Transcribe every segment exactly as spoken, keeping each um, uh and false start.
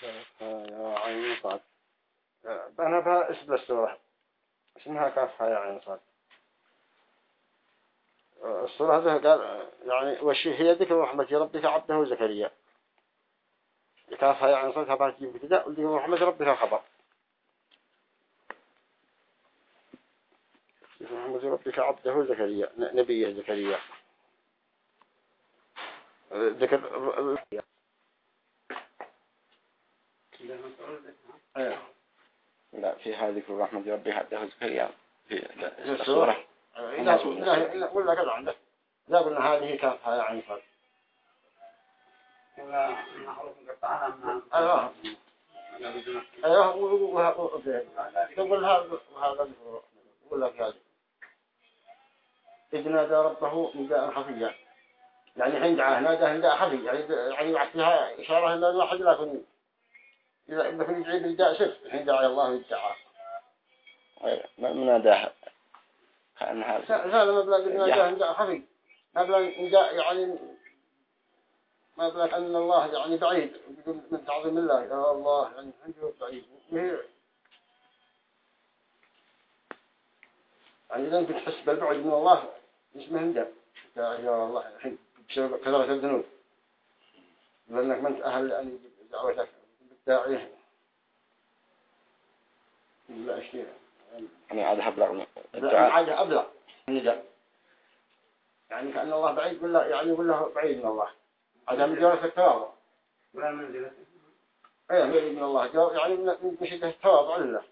يا عين صاد. أنا بها اسم السورة اسمها كافها يا عين صاد. السورة هذه قال يعني وشي هي ذكر رحمة ربك عبده زكريا. كافها يا عين صاد كافها تجيب كده وذكر رحمة ربك خبر. ذكر رحمة ربك عبده زكريا نبيه زكريا. ذكر أيه. لا في هذه ذكر رحمة ربي عبده زكريا في السورة لا لا ولا كذا عندك لا قلنا هذه كافها يعني فرق ولا نحرف نقطعها أيوه أيوه وهذا تقول هذا وهذا يقول لك هذا إذ نادى ربه نداء خفيا يعني حين دعاه نادى نداء خفي يعني يعني يعطيها إشارة إلى الواحد لكن إذا إذا كان يدعي نداء سر حين دعا الله يدعاه ما مناداه كأنها هذا مبلغ نداء نداء خفي مبلغ نداء يعني مبلغ أن الله يعني بعيد من تعظيم الله يا الله يعني عنده بعيد يعني إذا أنت تحس بالبعد من الله اسمه نداء يا الله الحين بسبب كثرة الذنوب لأنك ما أنت أهل أن دعوتك بالداعي لا أشياء يعني عادها أبلغ الدعاء عادها أبلغ النداء يعني كأن الله بعيد يقول له يعني يقول له بعيد من الله هذا من جواب التواضع ولا منزلة أيه بعيد من الله جواب يعني من مشيته التواضع لله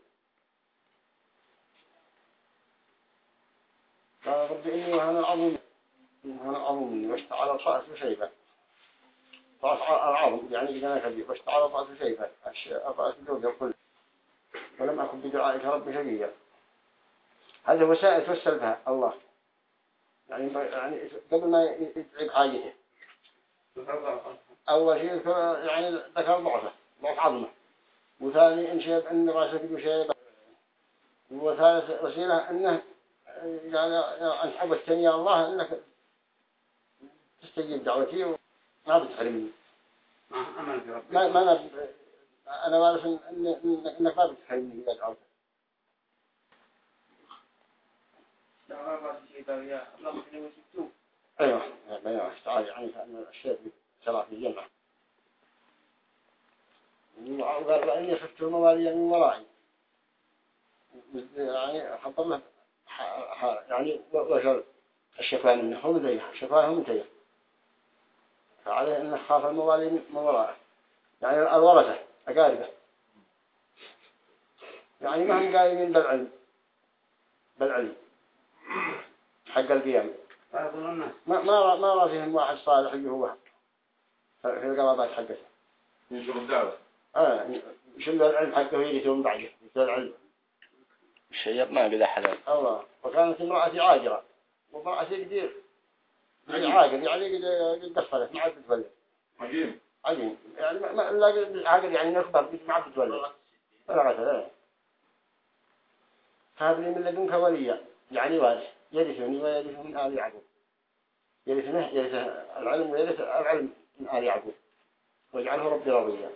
قال رب إني وهنا عظيم وهنا عظيم واشتعل الرأس شيبا رأس العظم يعني إذا كذي واشتعل الرأس شيبا الرأس الجود الكل ولم أكن بدعائك رب شقيا هذا وسائل توسل بها الله يعني يعني قبل ما يتعب حاجته أول شيء يعني ذكر ضعفه ضعف عظمه وثاني إن شيء أن رأسه في شيء وثالث وسيلة أنه يعني أن حبستني يا الله أنك تستجيب دعوتي وما بتحرمني ما ما أنا أنا عارف إن إن إنك ما بتحرمني إذا دعوتك أيوة أيوة استعاذ يعني أن الشيء سرع في الجنة وقال وإني خفت الموالي من ورائي يعني حط له يعني وجل الشفاء منه هو مزيح شفاه منتهي فعليه أنه خاف الموالي من ورائه يعني الورثة أقاربه يعني ما هم قايمين بالعلم بالعلم حق القيام ما ما ما رأيهم واحد صالح اللي هو في القرابات حقته ينشر الدعوة آه شنو العلم حقه يريدون بعده يصير العلم الشيء ما قد حلال الله وكانت امرأتي عاجرة وامرأتي كثير عاجر يعني قد قصرت ما عاد تتولد عجيب عجيب يعني ما لا عاجر يعني نخبر ما عاد تتولد ولا غسل هذا من لدنك وليا يعني وارث يرثني ويرث من آل يعقوب يرثنه يرث العلم ويرث العلم من آل يعقوب واجعله ربي راضيا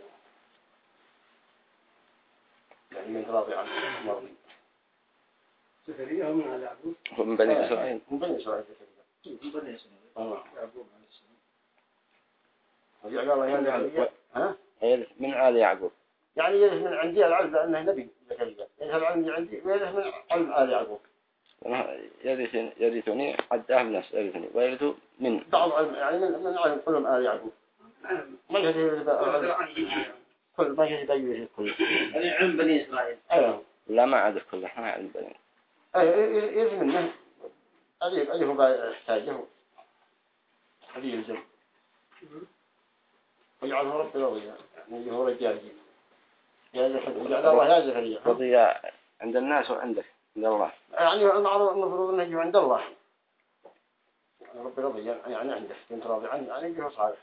يعني من راضي عنه مرضي زكريا من آل يعقوب هو من بني إسرائيل من بني إسرائيل من بني إسرائيل الله يعقوب عليه السلام وجعل الله يعني ها يرث من آل يعقوب يعني يرث من عندي العلم لأنه نبي زكريا يرث العلم عندي ويرث من علم آل يعقوب يرثني يرثني حتى أهل نفس يرثني ويرث من بعض علم يعني من من علم علم آل يعقوب ما يرث كل ما يرث بيوه كل هذا علم بني إسرائيل أيوه لا ما عاد كله ما علم بني أيوه يرث منه أليه أليه بقى يحتاجه هذه يلزم ويجعله رب راضيا يعني هو رجال يا زكريا وجعل الله يا زكريا رضي عند الناس وعندك عند الله يعني المعروف المفروض أنه يجي عند الله رب راضي يعني عنده كنت راضي عنه يعني يجيه صالح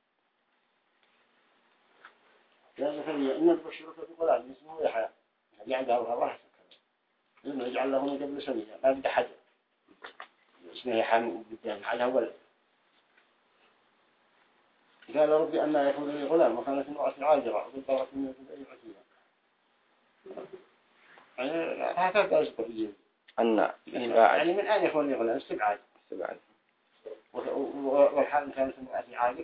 يا زكريا إن البشرك بغلام اسمه يحيى اللي عنده الله إنه يجعل له من قبل سنية ما بده حد اسمه يحيى بالجامع على ولد قال ربي أن يكون لي غلام وكانت امرأتي عاجرة وقلت من أي عتية يعني هكذا يشبه فيه أن يعني من أين يكون لي غلام استبعاد استبعاد والحال كانت امرأتي عاجرة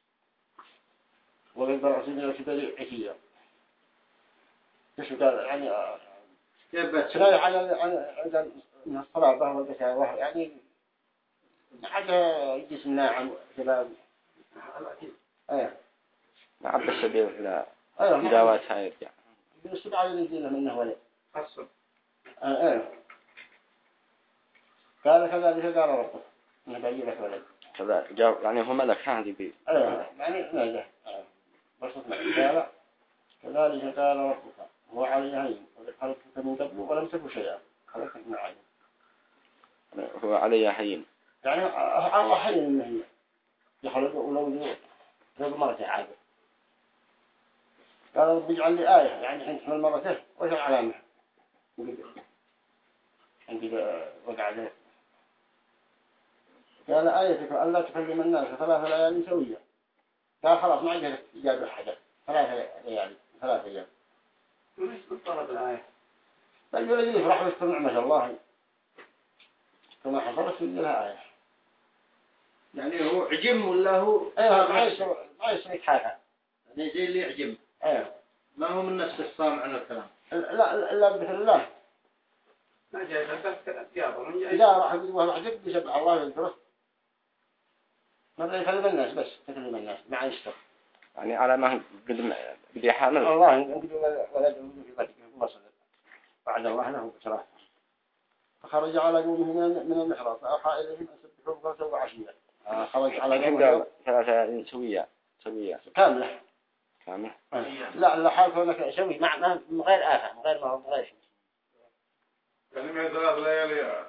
وقلت من أي عتية إيش قال يعني شغال على على من الصلاة والبشارة يعني حاجة جسمنا عن شباب ايه عبد السبيل إلى ايه دعوات هاي يعني يسبع على الدين منه ولد حصل ايه قال كذلك قال ربك نبي لك ولد كذا جاء يعني هو ملك هذه بي ايه يعني نجح بس قال كذلك قال ربك هو علي هين خلقتك من قبل ولم تكن شيئا خلقتك من عين هو علي حين يعني الله حين انه هي يخلق ولو ذو مرته عادة قال رب اجعل لي آية يعني حين تحمل مرته وش العلامة عندي وقع ذلك قال آيتك أن لا تكلم الناس ثلاث ليالي سوية قال خلاص ما عندها إجابة حاجة ثلاث ليالي ثلاث أيام وليش طلب الآية؟ بل يقول لي فرح بستمع ما شاء الله كما حصلت في لها آية يعني هو عجم ولا هو ايه ما يسمع ما يسمع حاجة يعني زي اللي عجم ايه ما هو من نفس الصامع عن الكلام لا لا بثل الله ما جاي بس كالأثياب إذا راح يقول واحد عجب بسبع الله يدرس ما يكلم الناس بس تكلم الناس ما يشتغل يعني على ما قد بدي حامل الله يقول ولد في قلبه وصل بعد الله له بشراه فخرج على قومه من المحراب فأوحى إليهم أن سبحوا بكرة وعشية خرج على قومه ثلاثة سوية سوية كاملة كاملة لا لا حال كونك سوي مع من غير آفة من غير ما هو من غير شيء يعني من ثلاث ليالي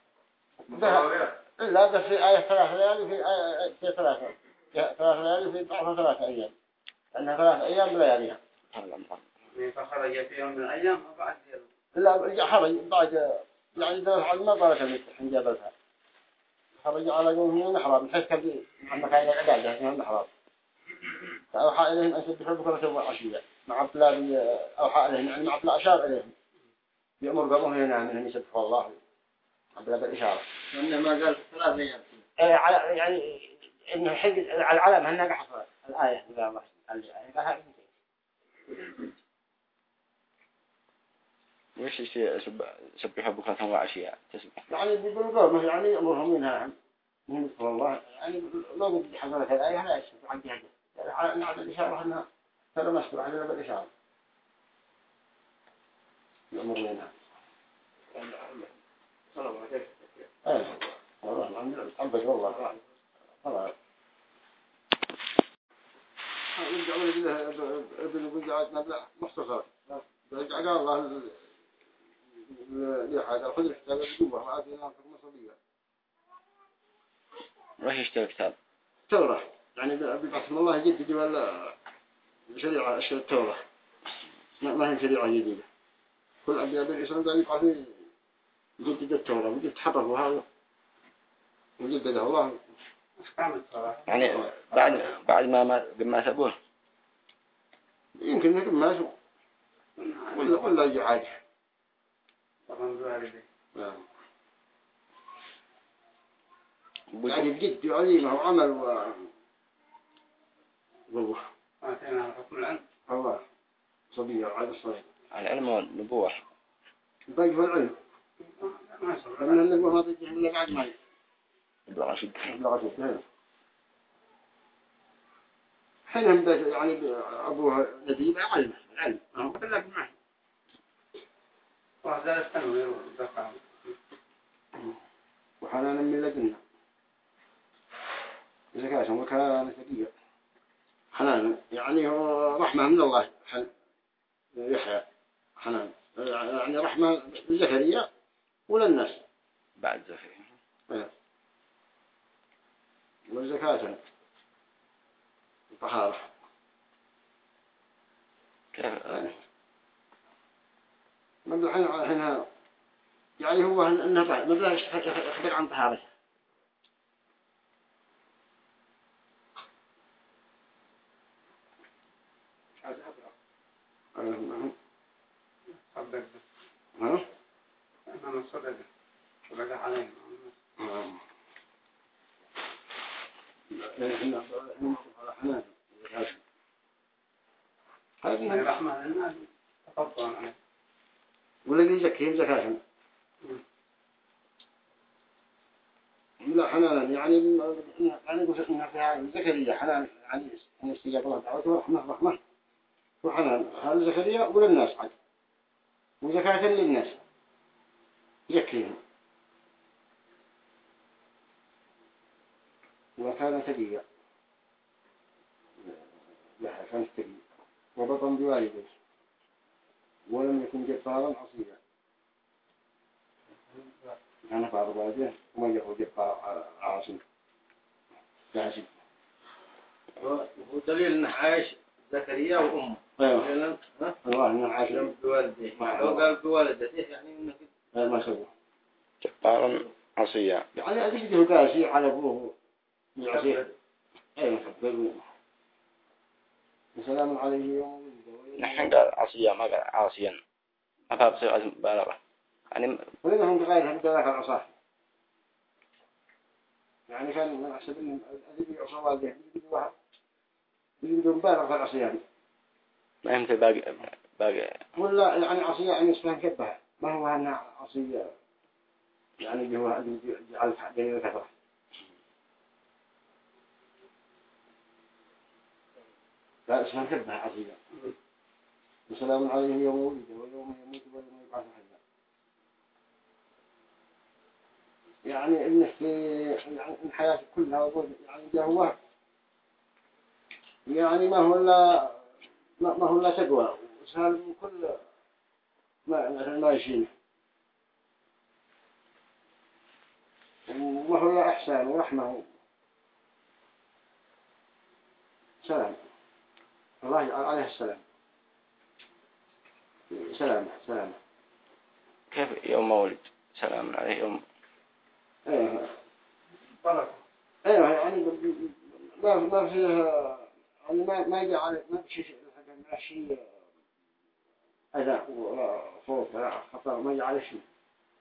إلا بس في آية ثلاث ليالي في آية في ثلاثة ثلاث ليالي في بعض ثلاثة أيام لأنها ثلاث أيام بلياليها فخرج في يوم من الأيام وبعد لا خرج بعد يعني ده على ما بارك المسح من جبلها خرج على قومه من المحراب من حيث كان عن مكان العبادة من المحراب فأوحى إليهم أن سبحوا بكرة وعشية مع أطلاب أوحى إليهم يعني مع أطلاب أشار إليهم يأمر قومه هنا أنهم يسبحوا الله أطلاب الإشارة لأنه ما قال ثلاث أيام يعني إنه حق على العلم هنا حصل الآية إذا الله الآية لها وش يصير سبحوا بكرة وعشية تسبح يعني بيقول قومه يعني يأمرهم منها من يذكر الله يعني لو قد حصلت الآية لا يشبه عن جهده يعني نعد الإشارة أنها ترى مسكرة علينا بالإشارة يأمر منها ايه والله عندنا عبد والله خلاص نرجع له ابن بنجعت نبلع مختصر رجع قال الله لحاجة خذ الكتاب الجوة هذه ناقص مصرية وش يشتري كتاب توراة يعني بقسم الله جديد ولا شريعة التوراة ما هي شريعة جديدة كل أنبياء الإسلام قال يبقى فيه جدد التوراة وجد تحرفوا هذا وجدده الله يعني بعد بعد ما ما ما سبوه يمكن يكون ما سبوه ولا ولا يجي حاجة يعني بجد عليمه وعمل و والله أعطينا حكم العلم الله صبية على الصغير العلم والنبوة باقي في العلم لأن النبوة ما تجي إلا بعد ما يبلغ شد يبلغ شد حينهم يعني أبوها نبي علم علم ما هو بلغ معه وهذا السنة ودفعه وحنانا من لدنا زكاة وكان ثقيل حنان يعني هو رحمة من الله حن يحيى حنان يعني رحمة لزكريا وللناس بعد زكريا والزكاة الطهارة كيف مبلغ هنا يعني هو أنه مبلغ يخبر عن طهارته أنا صدق ها أنا صدق صدق علينا إحنا إحنا على حنان هذه رحمة الناس تفضل عليه والذي يزكيهم زكاة لا حنانا يعني يعني يقول إنها فيها زكريا حنان يعني إن استجاب الله دعوته ورحمة رحمة وحنان هذا زكريا وللناس عاد وزكاة للناس يكفيهم وكان تقيا لها كان تقيا وبطن بوالده ولم يكن جبارا عصيا أنا بعض والده وما يقول جبار عاصم جاسم ودليل إنه عايش زكريا وأمه. أيوة. الله إنه عاش بوالده. لو قال بوالدته يعني إنه ما سوى. جبارا عصيا. يعني أدري قاسي على أبوه يعصيه. أيوة خبر. السلام عليه يوم. نحن قال عصيا ما قال عاصيا. ما فهم بصير أزم بالغة. يعني. ولكن هم غيرهم ذاك العصا. يعني كان من أحسب إنهم أدري يعصوا والده يجي واحد يجي بالغ في العصيان. ما يمثل باقي باقي. ولا يعني عصية يعني اسمها كبها ما هو أنها عصية يعني اللي هو جعل حقين الكفر. لا اسمها كبها عصية. السلام عليه يوم ولد ويوم يموت ويوم يبعث حيا. يعني إنه في يعني الحياة كلها يعني جهوة يعني ما هو إلا ما ما هو إلا تقوى وسهل من كل ما مثلا ما يشيله وما هو إلا إحسان ورحمة سلام الله يجعل عليه السلام سلام سلام كيف يوم مولد سلام عليه يوم ايه بركة ايه يعني ما ما فيه يعني ما ما يجي على ما في شيء ما شيء أذى ولا صوت ولا خطر ما يجي على شيء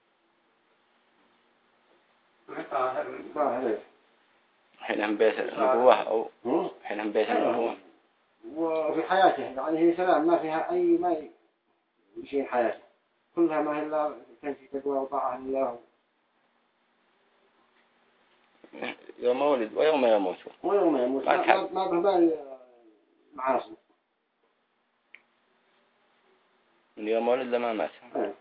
طاهر طاهر حينهم بيت النبوة أو حينهم بيت النبوة وفي حياته يعني هي سلام ما فيها أي ما شيء حياته كلها ما هي إلا كان في تقوى وطاعة لله يوم مولد ويوم يموت ويوم يموت ما ما بهبال معاصي اليوم مولد لما مات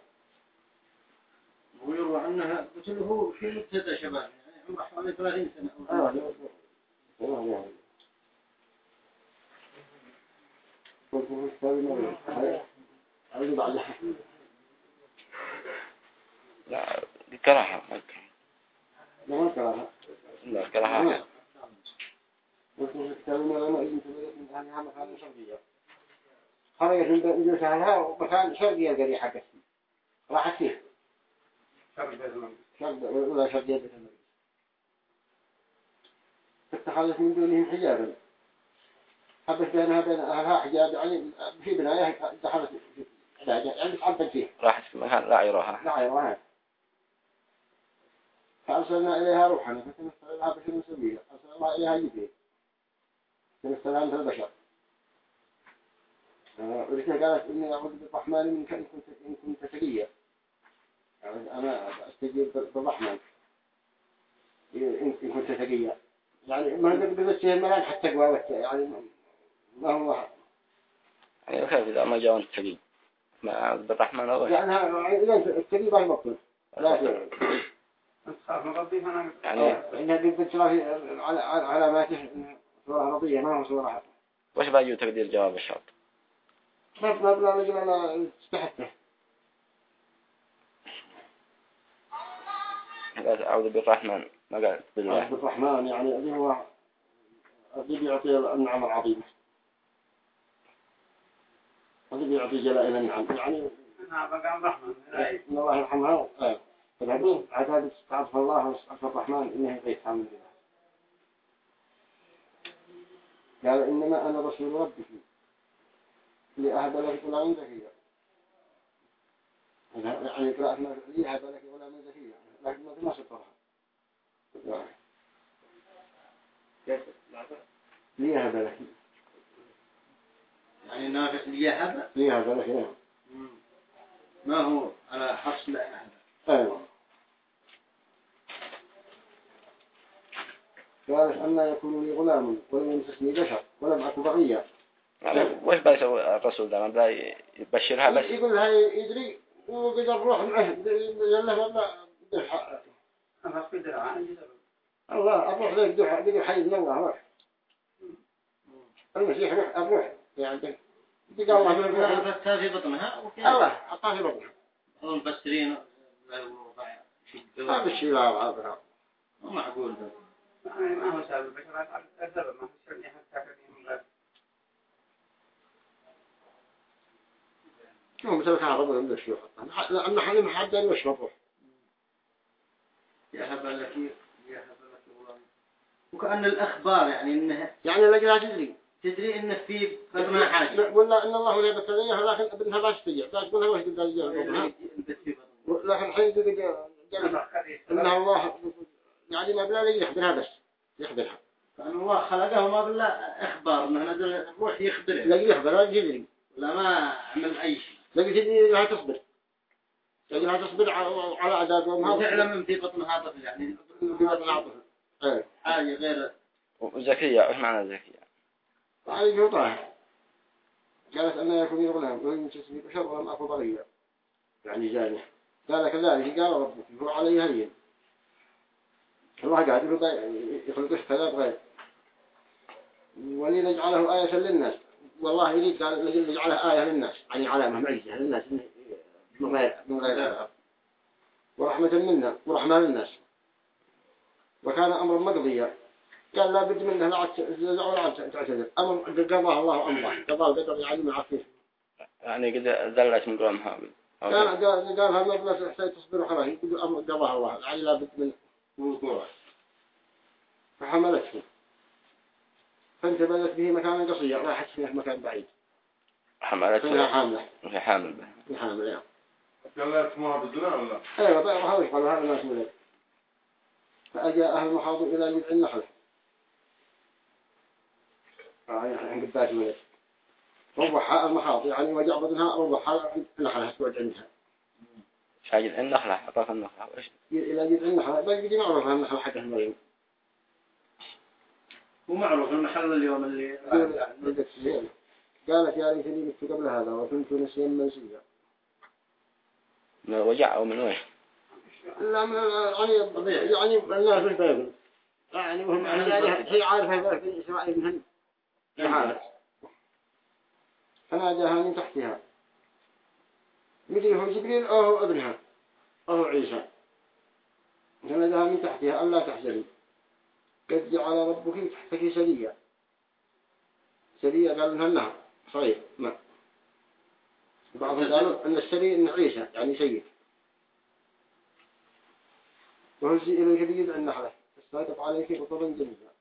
ويروى عنها قتله في مبتدأ شباب يعني عمره حوالي ثلاثين سنة آه والله والله قلت له استوي مرة عايز بعدها لا كراهة لا ما كراهة لا كراهة قلت له استوي مرة ما إذن تبدأ من ثانيها مكان شرقية خرجت من جلسها ومكان شرقية القرية حقتي راحت فيه شرق ولا شرقية بيت المقدس اتخذت من دونهم حجابا حبت بينها بين أهلها حجاب يعني في بناية دخلت يعني تعبت فيه راحت في مكان لا يراها لا يراها فأرسلنا إليها روحنا فتمثل لها بشر مسوية أرسل الله إليها جبريل تمثل لها مثل البشر ولكن قالت إني أعوذ بالرحمن منك إن كنت إن كنت تقيا يعني أنا أستجيب بالرحمن إن كنت تقيا يعني ما نقدر نسيه الملان حتى قوى يعني ما هو يعني كيف إذا ما جاء أنت تقي ما بالرحمن أول يعني إذا التقي ما يبطل لا خاف من ربي فأنا يعني إنها قد ترى على علاماته صورة رضية ما هو صورة وش باجي تقدير جواب الشرط ما ما بلا رجل أنا استحته قال أعوذ بالرحمن ما قال بالله بالرحمن يعني اللي هو اللي بيعطي النعم العظيمة اللي بيعطي جلائل النعم يعني نعم مقام رحمة إن الله يرحمها فالعبد عتاد استعطف الله واستعطف الرحمن إنه يقيت عن الله قال إنما أنا رسول ربك لأهب لك غلام زكية يعني قراءة لأهب لك غلام زكية لكن ما سطرها لأهب لك يعني نافع ليهب لأهب لك نعم ما هو على حصل أهب أيوة قالت أن يكون لي غلام ولم يمسسني بشر ولم أكن بغيا يعني وش بيسوي الرسول ده؟ ما بدا يبشرها بس يقول لها يدري وقدر روح معه يلا والله بدح أنا في درعة عندي سبب الله أروح ذي بدح بدح حي من الله روح المسيح روح أروح يعني قال الله من الله فتها في بطنها الله حطها في بطنها المفسرين لا يقولوا هذا الشيء لا عبرة ما معقول ده يعني ما هو سبب البشرات على السبب ما هو سبب حتى كريم غير هو مثل كان ربنا من الشيوخ لأن حلم حدا يشربه يهب لك يهب لك غلام وكأن الأخبار يعني إنها يعني لقيها تدري تدري إن في بطنها حاجة ولا إن الله لا بتدريها لكن ابنها باش تجي باش تقولها وش تقدر يجي لكن الحين تقدر إنها الله يعني ما بلا يخبرها بس يخبرها فأن الله خلقه ما بلا إخبار إنه نزل الروح يخبره لا يخبرها يدري لا ما عمل أي شيء لكن تدري لها تصبر تدري لها تصبر على عذاب أمها وتعلم من في بطنها طفل يعني في بطنها طفل حاجة غير زكية. إيش معنى زكية؟ عليه جوطها قالت أن يكون غلام وإن تسمي بشر ولم أكن بغيا يعني جانح قال كذلك قال ربك هو عليه هين الله قاعد يخلقش كذا بغير ولنجعله آية للناس والله يريد قال نجعلها آية للناس يعني علامة معجزة للناس من غير من غير ورحمة منا ورحمة للناس وكان أمر مقضيا قال لا بد منه لا ولا تعتذر أمر قضاه الله أمره قضاه قدر يعني معفيه يعني قد ذلت من قومها قال قال قال هذا الناس يحتاج تصبر وخلاص يقول أمر قضاه الله يعني لا بد من وقوعه فحملته فانتبذت به مكان قصير راحت فيه مكان بعيد حملته فيها حاملة في حامل به في حاملة يعني قال لا اسمها بالدنيا ولا ايوه طيب هذا قال هذا الناس ملك فأجاء أهل المحاضر إلى جذع النخلة يعني قداش ملك ربحها المحاضر يعني وجع بدنها ربحها النخلة تقعد عندها شاجد النخلة حطت النخلة وإيش إلى جذع النخلة بس بدي معروف النخلة حقها المريم ومعروف المحل اليوم اللي قالت يا ليتني مت قبل هذا وكنت نسيا منسيا من وجع أو من وين؟ لا من يعني يعني الناس مش بيقول يعني هم هي عارفة في إسرائيل منهم لحالة فناداها من تحتها مثل هو جبريل أو هو ابنها أو عيسى فناداها من تحتها ألا تحزني قد جعل ربك تحتك سريا سريا قالوا لها النهر صغير ما بعضهم قالوا أن السري إن عيسى يعني سيد وهزي إلى جديد عن نحله استيقظ عليك بطبا جميلا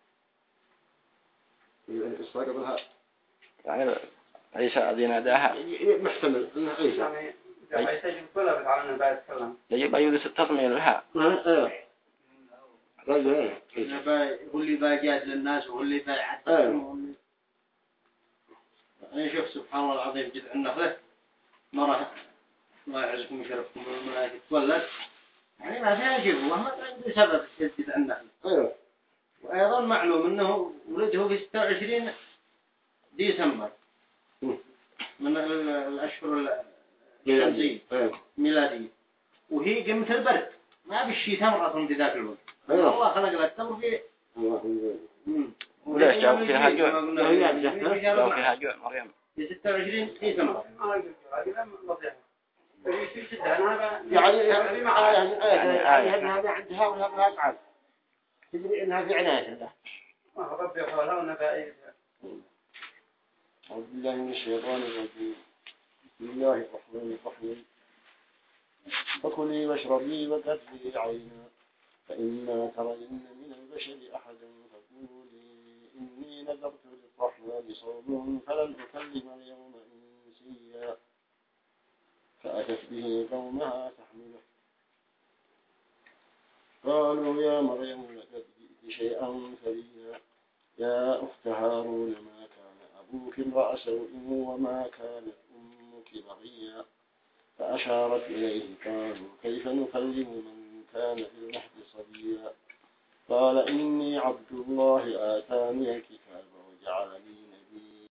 استيقظ لها يعني عيسى الذي ناداها محتمل أنه عيسى يعني إذا عيسى يجب كلها بتعلم أن بعد تكلم يجب أن يدس التطمين لها ايه رجل ايه هو اللي باجات للناس وهو اللي بايعت ايه أنا شوف سبحان الله العظيم جد النخلة ما راح ما يعزكم يشرفكم بالملائكة تولد يعني ما فيها شيء والله ما عنده سبب جد النخلة ايه وأيضا معلوم أنه ولده في ستة وعشرين ديسمبر من الأشهر الشمسية ميلادية وهي قمة البرد ما بالشيء تمرة في ذاك الوقت الله خلق لك تمر في وليش جاءوا فيها جوع جاءوا فيها جوع مريم في ستة وعشرين ديسمبر يعني يعني هذا عندها وهذا أفعال تدري إنها في عناية الله ربي قالها ونبائي أعوذ بالله من الشيطان الرجيم بسم الله الرحمن الرحيم فكلي واشربي وقري عينا فإما ترين من البشر أحدا فقولي إني نذرت للرحمن صوما فلن أكلم اليوم إنسيا فأتت به قومها تحمله قالوا يا مريم لقد جئت شيئا فريا يا أخت هارون ما كان أبوك امرأ سوء وما كانت أمك بغيا فأشارت إليه قالوا كيف نكلم من كان في المهد صبيا قال إني عبد الله آتاني الكتاب وجعلني نبيا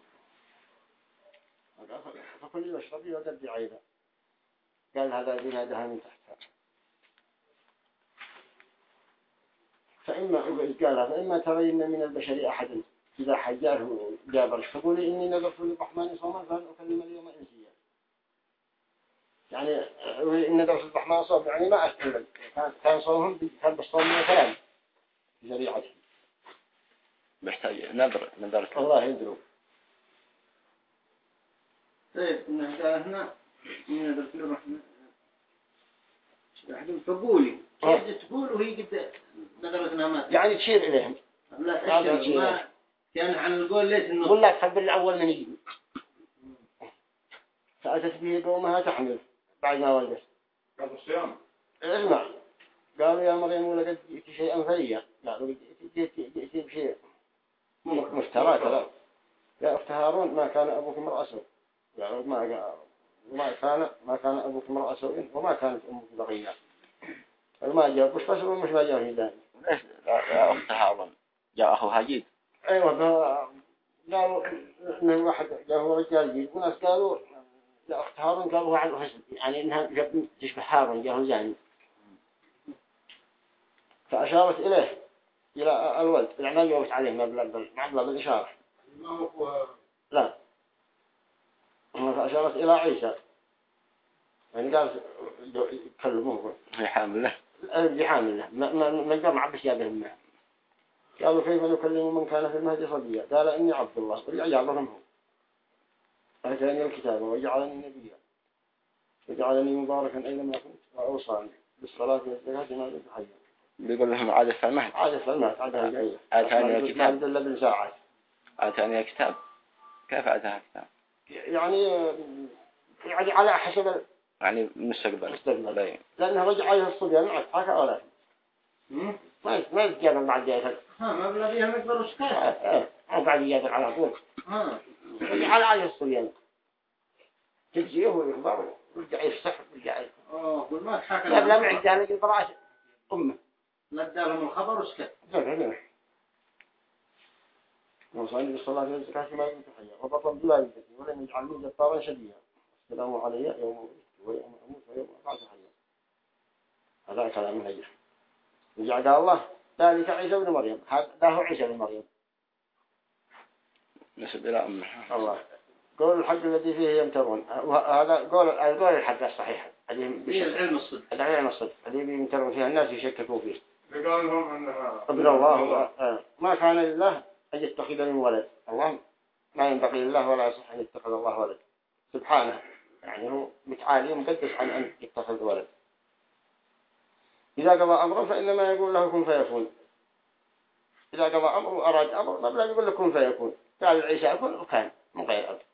فكل يشربي وقد عيبا قال هذا بنادها من تحتها فإما قال فإما ترين من البشر أحدا إذا حجاه جابرش فقولي إني نذرت للرحمن صوما فلن أكلم اليوم إنسيا يعني إن نذرت للرحمن صوما يعني ما أستعمل كان صومهم كان بالصوم من كلام في شريعته محتاج نذر نذر الله يدرو. طيب قال هنا إني نذرت للرحمن فقولي كيف تقول وهي قد نذرتنا ما يعني تشير إليهم لا أشير ما كان عن القول ليس النص قل لك خبر الأول من يجي فأتت به قومها تحمل بعد ما ولدت قالوا الصيام اسمع قالوا يا مريم لقد جئت شيئا فريا قالوا جئت بشيء مفترى كذا يا أخت هارون ما كان أبوك امرأ سوء قالوا ما ما كان ما كان أبوك امرأ سوء وما كانت أمك بغيا ما جاء مش بس مش ما جاء في ذلك ليش يا أخت هارون جاء أخو هجيد أيوة قالوا إن واحد جاءه رجال جيد وناس قالوا يا أخت هارون قالوا عن حسن يعني إنها تشبه هارون جاءه زاني فأشارت إليه إلى الولد يعني ما جاوبت عليه ما بل ما بل بالإشارة ما هو لا فأشارت إلى عيسى يعني قال يكلموه هي حامل له اللي حامل له ما ما ما جمع بشيابهم معه قالوا كيف نكلم من كان في المهد صبيا قال إني عبد الله ويعلمهم هو آتاني الكتاب وجعلني نبيا وجعلني مباركا أينما كنت وأوصاني بالصلاة والزكاة ما دمت حيا بيقول لهم عادة في المهد عادة في المهد عادة الجاية آتاني الكتاب ما إلا بالساعات آتاني الكتاب كيف آتاها الكتاب يعني يعني على حسب يعني مستقبل المستقبل لأنه رجع عليه الصبيان معك حكا ولا ما ما يتجابر مع الجاهل ها ما بلا فيها مقدر وشكاية اه اه بعد يجابر على طول ها رجع عليه الصبيان تجيه ويخبر ورجع يفسح ورجع اه قل ما تحكى لا لا معك جاهل يجي براش أمه لا ادالهم الخبر وشكاية فهمنا وصلي بالصلاة والزكاة ما دمت حيا وبطل بوالدتي ولم يجعلني جبارا شديدا السلام علي يوم ولدت ويوم أموت ويوم أبعث حيا هذا كلام نجح رجع قال الله ذلك عيسى بن مريم هذا هو عيسى بن مريم نسب إلى أمه الله قول الحق الذي فيه يمترون هذا قول القول الحق الصحيح هي العلم الصدق هذا علم الصدق الذي يمترون فيها الناس يشككوا فيه قال لهم أنها ابن الله ما كان لله أن يتخذ من ولد الله ما ينبغي لله ولا يصح أن يتخذ الله ولد سبحانه يعني هو متعالي مقدس عن أن يتخذ ولد إذا قضى أمرا فإنما يقول له كن فيكون إذا قضى أمر وأراد أمر ما بلا يقول له كن فيكون قال العيسى يكون وكان من غير أمر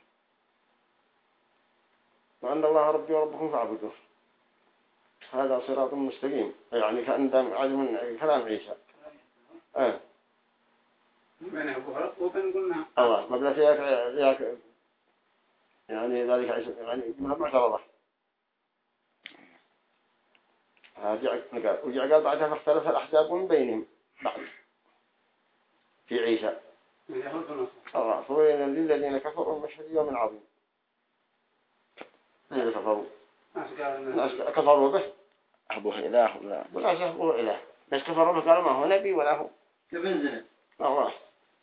وأن الله ربي وربكم فاعبدوه هذا صراط مستقيم يعني كأن دام علم كلام عيسى آه. بين أبوها وبين قلنا الله ما بلا فيك فيك يعني ذلك عيسى يعني ما معترضه وجاء قال بعدها فاختلف الأحزاب من بينهم بعد في عيسى الله فويلا للذين كفروا مشهد يوم عظيم الذين كفروا الناس كفروا به أبوه إله ولا والناس يحبوه إله بس كفروا به قالوا ما هو نبي ولا هو كابن زنب الله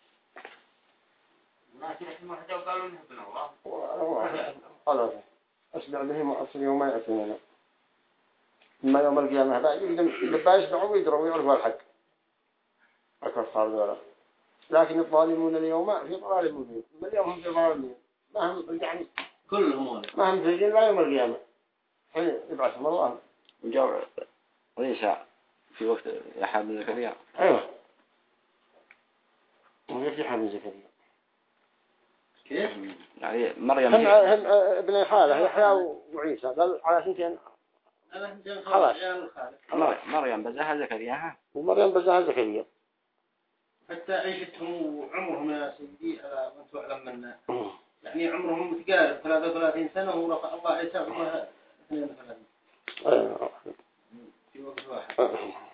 الناس يحكموا حتى وقالوا إنه ابن الله الله قالوا أسمع بهم وأصل يوم ما يأتينا إما يوم القيامة بقى يبقى يسمعوا ويدروا ويعرفوا الحق الكفار ذولا لكن الظالمون اليوم في ضلال مبين ما اليوم هم في ضلال مبين ما هم يعني كلهم ما هم في الجنة لا يوم القيامة حين يبعثهم الله وجاء عيسى في وقت يحيى بن زكريا أيوه ويفتح بن زكريا كيف؟ يعني مريم هم هي هم ابن خاله يحيى وعيسى قال على سنتين أنا هنجل خلاص. مريم مريم بزها زكريا ها ومريم بزها زكريا. حتى عيشتهم وعمرهم يا سيدي على ما تعلم منا يعني عمرهم متقارب ثلاثة وثلاثين سنة ورفع الله عيسى عمرها اثنين وثلاثين أيوة. في وقت واحد.